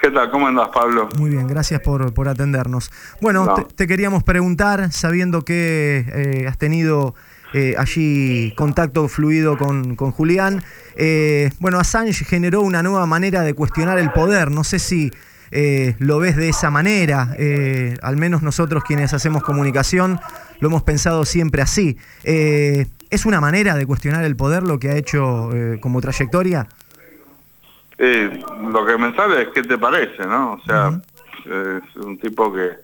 ¿Qué tal? ¿Cómo andás, Pablo? Muy bien, gracias por atendernos. Bueno, No. te queríamos preguntar, sabiendo que has tenido allí contacto fluido con Julián. Bueno, Assange generó una nueva manera de cuestionar el poder. No sé si lo ves de esa manera. Al menos nosotros quienes hacemos comunicación lo hemos pensado siempre así. ¿Es una manera de cuestionar el poder lo que ha hecho como trayectoria? Lo que me sale es qué te parece, ¿no? O sea, es un tipo que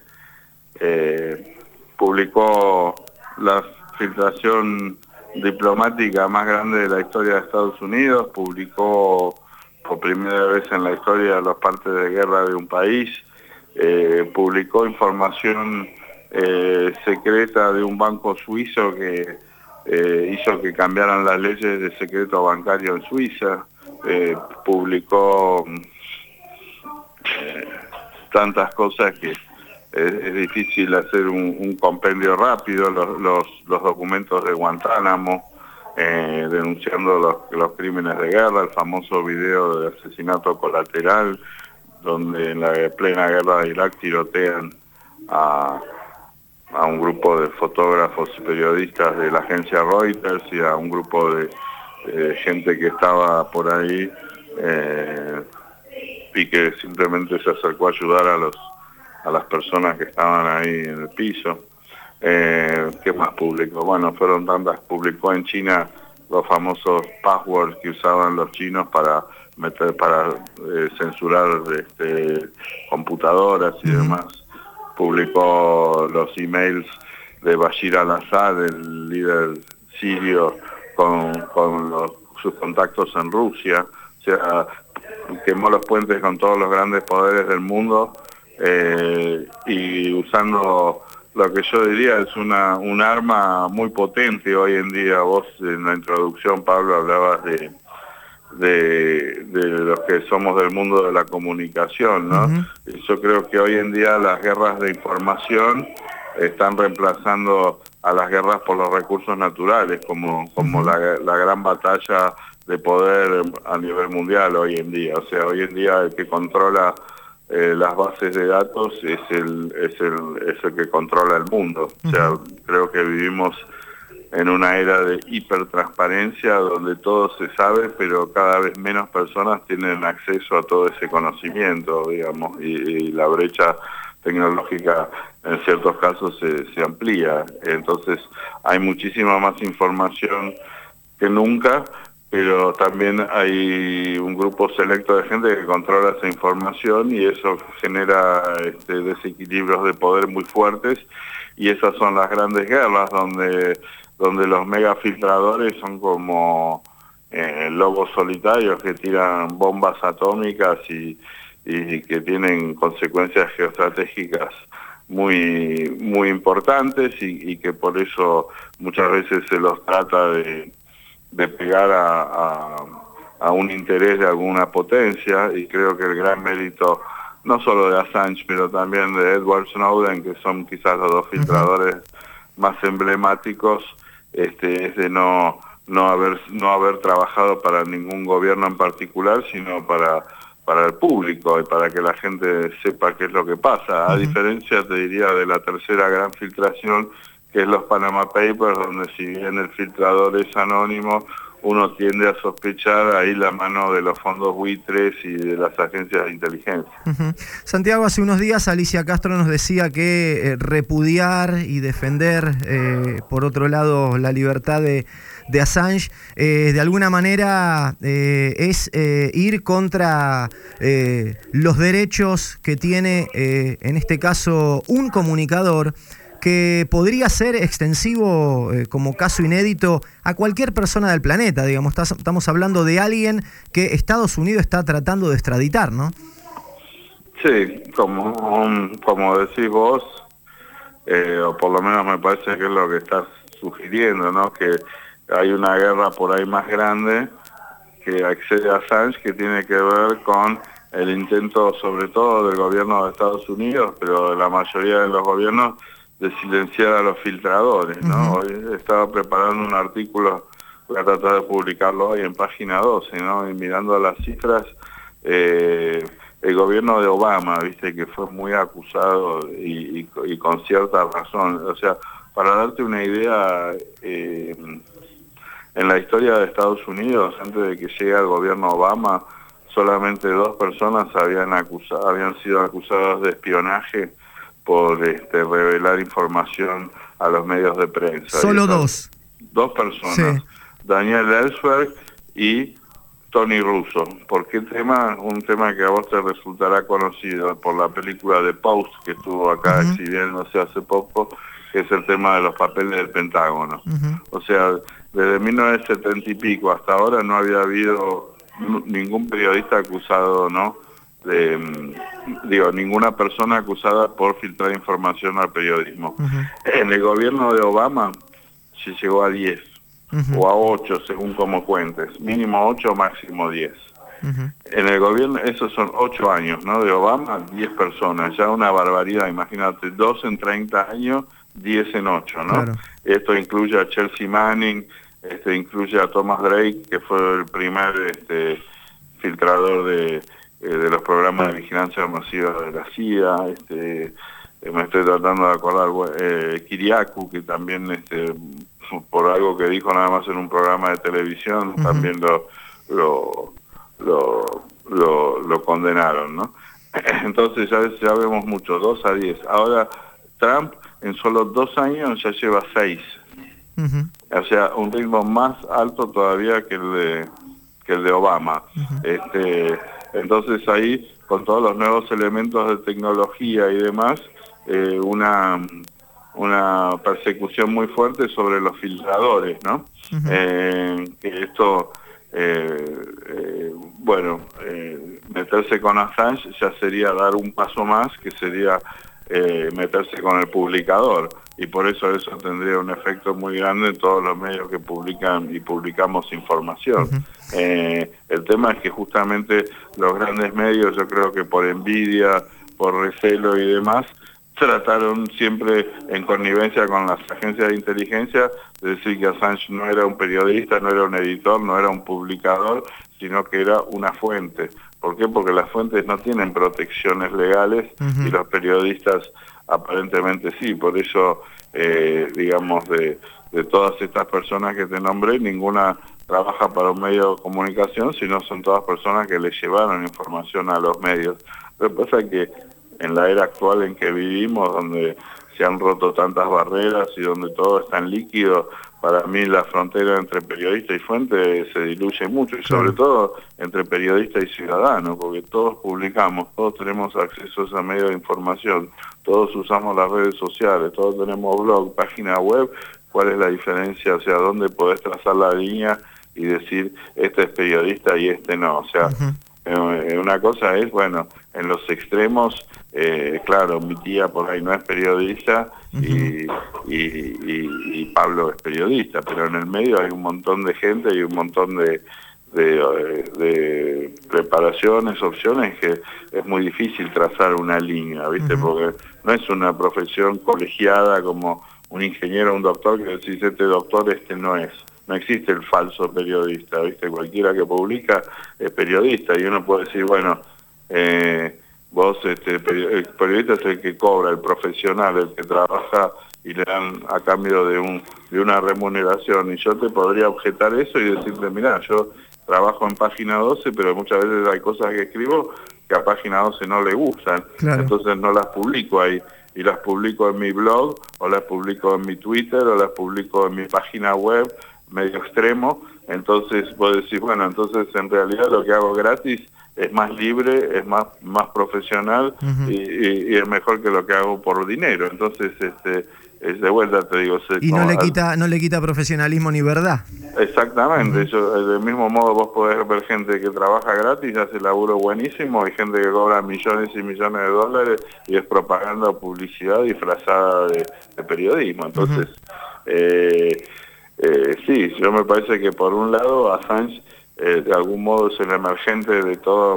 publicó la filtración diplomática más grande de la historia de Estados Unidos, publicó por primera vez en la historia los partes de guerra de un país, publicó información secreta de un banco suizo que hizo que cambiaran las leyes de secreto bancario en Suiza, publicó tantas cosas que es difícil hacer un compendio rápido, los documentos de Guantánamo, denunciando los crímenes de guerra, el famoso video de asesinato colateral, donde en la plena guerra de Irak tirotean a un grupo de fotógrafos y periodistas de la agencia Reuters y a un grupo de gente que estaba por ahí y que simplemente se acercó a ayudar a las personas que estaban ahí en el piso. ¿Qué más publicó? Bueno, fueron tantas. Publicó en China los famosos passwords que usaban los chinos para censurar computadoras y demás. Publicó los emails de Bashir al-Assad, el líder sirio, con sus contactos en Rusia. O sea, quemó los puentes con todos los grandes poderes del mundo y usando lo que yo diría es un arma muy potente hoy en día. Vos en la introducción, Pablo, hablabas de los que somos del mundo de la comunicación, ¿no? Yo creo que hoy en día las guerras de información están reemplazando a las guerras por los recursos naturales, como la gran batalla de poder a nivel mundial hoy en día. O sea, hoy en día el que controla las bases de datos es el que controla el mundo. O sea, creo que vivimos en una era de hipertransparencia donde todo se sabe, pero cada vez menos personas tienen acceso a todo ese conocimiento, digamos, y la brecha tecnológica en ciertos casos se amplía. Entonces hay muchísima más información que nunca, pero también hay un grupo selecto de gente que controla esa información y eso genera desequilibrios de poder muy fuertes, y esas son las grandes guerras donde los megafiltradores son como lobos solitarios que tiran bombas atómicas y que tienen consecuencias geoestratégicas muy, muy importantes y que por eso muchas veces se los trata de pegar a un interés de alguna potencia. Y creo que el gran mérito no solo de Assange, pero también de Edward Snowden, que son quizás los dos filtradores más emblemáticos, es de no haber trabajado para ningún gobierno en particular, sino para el público y para que la gente sepa qué es lo que pasa. A diferencia, te diría, de la tercera gran filtración, que es los Panama Papers, donde si bien el filtrador es anónimo, uno tiende a sospechar ahí la mano de los fondos buitres y de las agencias de inteligencia. Santiago, hace unos días Alicia Castro nos decía que repudiar y defender, por otro lado, la libertad de Assange, de alguna manera es ir contra los derechos que tiene, en este caso, un comunicador que podría ser extensivo como caso inédito a cualquier persona del planeta. Digamos, estamos hablando de alguien que Estados Unidos está tratando de extraditar, ¿no? Sí, como decís vos, o por lo menos me parece que es lo que estás sugiriendo, ¿no? Que hay una guerra por ahí más grande que accede a Assange, que tiene que ver con el intento, sobre todo del gobierno de Estados Unidos, pero de la mayoría de los gobiernos, de silenciar a los filtradores, ¿no? Hoy estaba preparando un artículo, voy a tratar de publicarlo hoy en página 12, ¿no? Y mirando las cifras, el gobierno de Obama, viste, que fue muy acusado y con cierta razón. O sea, para darte una idea, en la historia de Estados Unidos, antes de que llegue el gobierno Obama, solamente 2 personas habían sido acusadas de espionaje por revelar información a los medios de prensa. Solo 2. 2 personas, Sí. Daniel Ellsberg y Tony Russo. ¿Por qué tema? Un tema que a vos te resultará conocido por la película de Post, que estuvo acá exhibiéndose hace poco, que es el tema de los papeles del Pentágono. O sea, desde 1970 y pico hasta ahora no había habido ningún periodista acusado, ¿no? Ninguna persona acusada por filtrar información al periodismo. En el gobierno de Obama se llegó a 10 o a 8, según como cuentes, mínimo 8, máximo 10. En el gobierno, esos son 8 años, ¿no? De Obama, 10 personas, ya una barbaridad, imagínate, 2 en 30 años, 10 en 8, ¿no? Claro. Esto incluye a Chelsea Manning, incluye a Thomas Drake, que fue el primer filtrador de los programas de vigilancia masiva de la CIA, me estoy tratando de acordar, Kiriakou, que también por algo que dijo nada más en un programa de televisión, también lo condenaron, ¿no? Entonces ya vemos mucho, 2 a 10. Ahora Trump en solo 2 años ya lleva 6. O sea, un ritmo más alto todavía que el de Obama. Entonces ahí, con todos los nuevos elementos de tecnología y demás, una persecución muy fuerte sobre los filtradores, ¿no? Que esto, meterse con Assange ya sería dar un paso más, que sería meterse con el publicador, y por eso tendría un efecto muy grande en todos los medios que publican y publicamos información. El tema es que justamente los grandes medios, yo creo que por envidia, por recelo y demás, trataron siempre en connivencia con las agencias de inteligencia de decir que Assange no era un periodista, no era un editor, no era un publicador, sino que era una fuente. ¿Por qué? Porque las fuentes no tienen protecciones legales y los periodistas aparentemente sí. Por eso, digamos, de todas estas personas que te nombré, ninguna trabaja para un medio de comunicación, sino son todas personas que le llevaron información a los medios. Lo que pasa es que en la era actual en que vivimos, donde se han roto tantas barreras y donde todo es tan líquido, para mí la frontera entre periodista y fuente se diluye mucho, y sobre todo entre periodista y ciudadano, porque todos publicamos, todos tenemos acceso a ese medio de información, todos usamos las redes sociales, todos tenemos blog, página web. ¿Cuál es la diferencia? O sea, ¿dónde podés trazar la línea y decir este es periodista y este no? O sea, una cosa es, bueno, en los extremos, claro, mi tía por ahí no es periodista y Pablo es periodista, pero en el medio hay un montón de gente y un montón de preparaciones, opciones, que es muy difícil trazar una línea, ¿viste? Porque no es una profesión colegiada como un ingeniero o un doctor, que decís este doctor, este no es. No existe el falso periodista, ¿viste? Cualquiera que publica es periodista, y uno puede decir, bueno, vos, el periodista es el que cobra, el profesional, el que trabaja y le dan a cambio de una remuneración, y yo te podría objetar eso y decirte, mirá, yo trabajo en Página 12, pero muchas veces hay cosas que escribo que a Página 12 no le gustan, entonces no las publico ahí, y las publico en mi blog, o las publico en mi Twitter, o las publico en mi página web, medio extremo. Entonces vos decís, bueno, entonces en realidad lo que hago gratis es más libre, es más profesional, y es mejor que lo que hago por dinero. Entonces, es de vuelta, te digo... Y no le quita profesionalismo ni verdad. Exactamente. Del mismo modo vos podés ver gente que trabaja gratis, hace laburo buenísimo, y gente que cobra millones y millones de dólares y es propaganda o publicidad disfrazada de periodismo. Entonces, sí, yo me parece que por un lado Assange de algún modo es el emergente de toda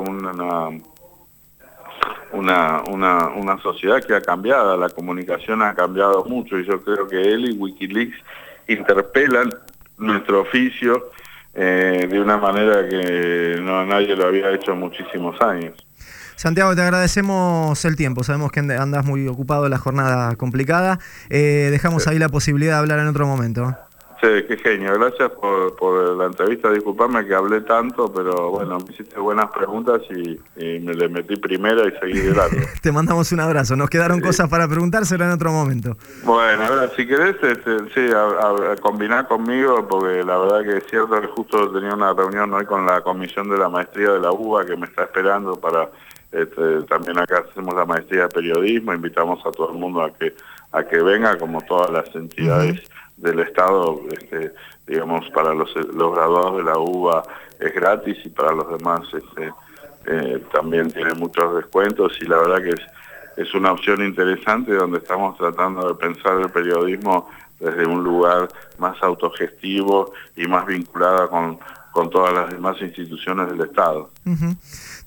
una sociedad que ha cambiado, la comunicación ha cambiado mucho, y yo creo que él y Wikileaks interpelan nuestro oficio de una manera que nadie lo había hecho en muchísimos años. Santiago, te agradecemos el tiempo. Sabemos que andás muy ocupado, la jornada complicada. Dejamos ahí la posibilidad de hablar en otro momento. Sí, qué genio. Gracias por la entrevista. Disculpame que hablé tanto, pero bueno, me hiciste buenas preguntas y me le metí primero y seguí de largo. Te mandamos un abrazo. Nos quedaron cosas para preguntar, será en otro momento. Bueno, ahora si querés, sí, a combinar conmigo, porque la verdad que es cierto que justo tenía una reunión hoy con la comisión de la maestría de la UBA que me está esperando para... también acá hacemos la maestría de periodismo, invitamos a todo el mundo a que venga, como todas las entidades del Estado, digamos, para los graduados de la UBA es gratis y para los demás también tiene muchos descuentos, y la verdad que es una opción interesante donde estamos tratando de pensar el periodismo desde un lugar más autogestivo y más vinculada con todas las demás instituciones del Estado.